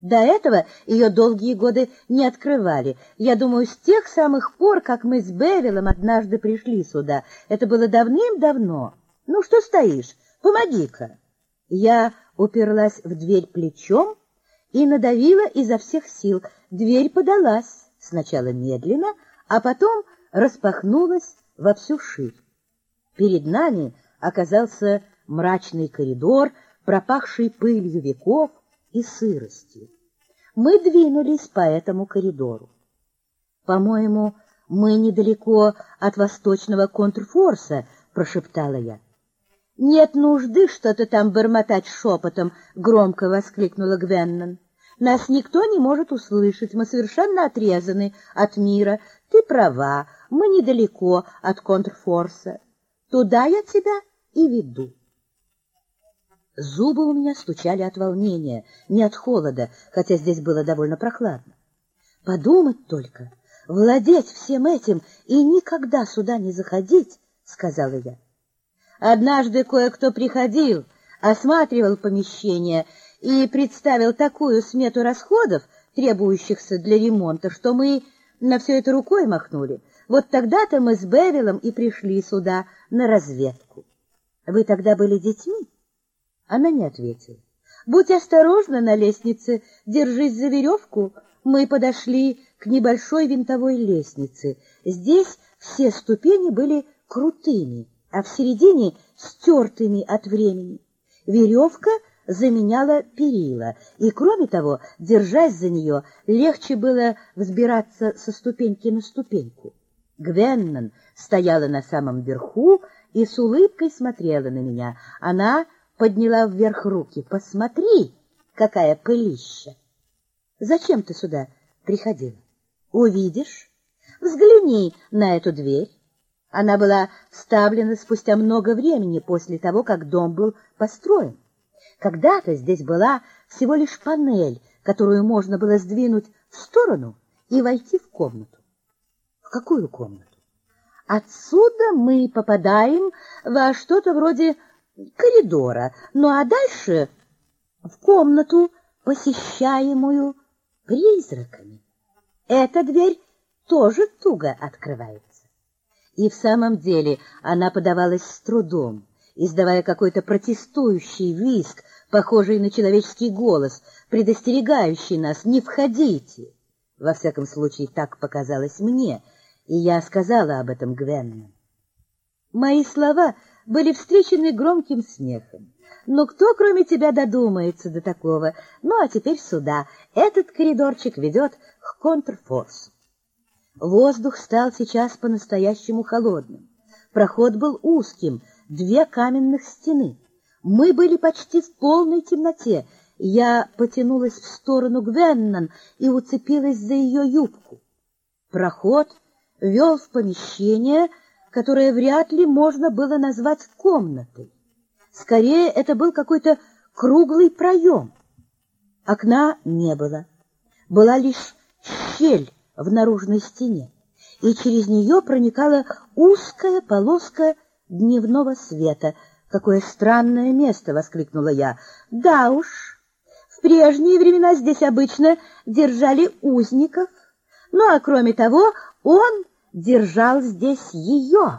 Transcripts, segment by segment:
До этого ее долгие годы не открывали. Я думаю, с тех самых пор, как мы с Бевилом однажды пришли сюда. Это было давным-давно. Ну, что стоишь? Помоги-ка. Я уперлась в дверь плечом и надавила изо всех сил. Дверь подалась, сначала медленно, а потом распахнулась во всю ширь. Перед нами оказался мрачный коридор, пропахший пылью веков и сыростью. Мы двинулись по этому коридору. «По-моему, мы недалеко от восточного контрфорса», — прошептала я. «Нет нужды что-то там бормотать шепотом», — громко воскликнула Гвеннон. «Нас никто не может услышать, мы совершенно отрезаны от мира. Ты права, мы недалеко от контрфорса. Туда я тебя и веду». Зубы у меня стучали от волнения, не от холода, хотя здесь было довольно прохладно. «Подумать только, владеть всем этим и никогда сюда не заходить», — сказала я. «Однажды кое-кто приходил, осматривал помещение и представил такую смету расходов, требующихся для ремонта, что мы на все это рукой махнули. Вот тогда-то мы с Бевилом и пришли сюда на разведку». «Вы тогда были детьми?» Она не ответила. «Будь осторожна на лестнице, держись за веревку». Мы подошли к небольшой винтовой лестнице. Здесь все ступени были крутыми, а в середине стертыми от времени. Веревка заменяла перила, и, кроме того, держась за нее, легче было взбираться со ступеньки на ступеньку. Гвеннон стояла на самом верху и с улыбкой смотрела на меня. Она подняла вверх руки. «Посмотри, какая пылища!» «Зачем ты сюда приходила?» «Увидишь. Взгляни на эту дверь». Она была вставлена спустя много времени после того, как дом был построен. Когда-то здесь была всего лишь панель, которую можно было сдвинуть в сторону и войти в комнату. В какую комнату? Отсюда мы попадаем во что-то вроде коридора, ну а дальше в комнату, посещаемую призраками. Эта дверь тоже туго открывается. И в самом деле она подавалась с трудом, издавая какой-то протестующий визг, похожий на человеческий голос, предостерегающий нас: «Не входите!» Во всяком случае, так показалось мне, и я сказала об этом Гвеннон. Мои слова были встречены громким смехом. «Ну, кто, кроме тебя, додумается до такого? Ну, а теперь сюда. Этот коридорчик ведет к контрфорсу». Воздух стал сейчас по-настоящему холодным. Проход был узким, 2 каменных стены. Мы были почти в полной темноте. Я потянулась в сторону Гвеннон и уцепилась за ее юбку. Проход вел в помещение, которое вряд ли можно было назвать комнатой. Скорее, это был какой-то круглый проем. Окна не было. Была лишь щель в наружной стене, и через нее проникала узкая полоска дневного света. «Какое странное место!» — воскликнула я. «Да уж, в прежние времена здесь обычно держали узников. Ну, а кроме того, он держал здесь ее,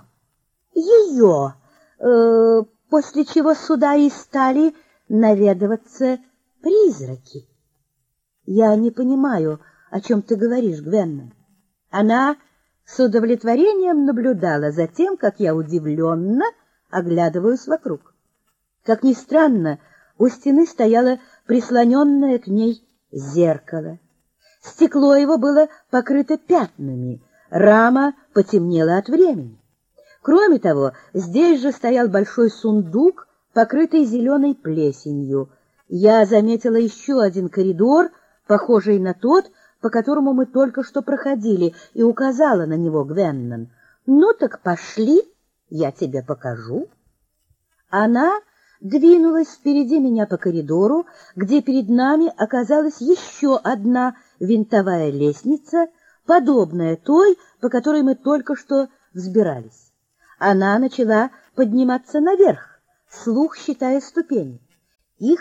после чего сюда и стали наведываться призраки». «Я не понимаю, о чем ты говоришь, Гвеннон». Она с удовлетворением наблюдала за тем, как я удивленно оглядываюсь вокруг. Как ни странно, у стены стояло прислоненное к ней зеркало. Стекло его было покрыто пятнами, рама потемнела от времени. Кроме того, здесь же стоял большой сундук, покрытый зеленой плесенью. Я заметила еще один коридор, похожий на тот, по которому мы только что проходили, и указала на него Гвеннон. «Ну так пошли, я тебе покажу». Она двинулась впереди меня по коридору, где перед нами оказалась еще одна винтовая лестница, подобная той, по которой мы только что взбирались. Она начала подниматься наверх, вслух считая ступени.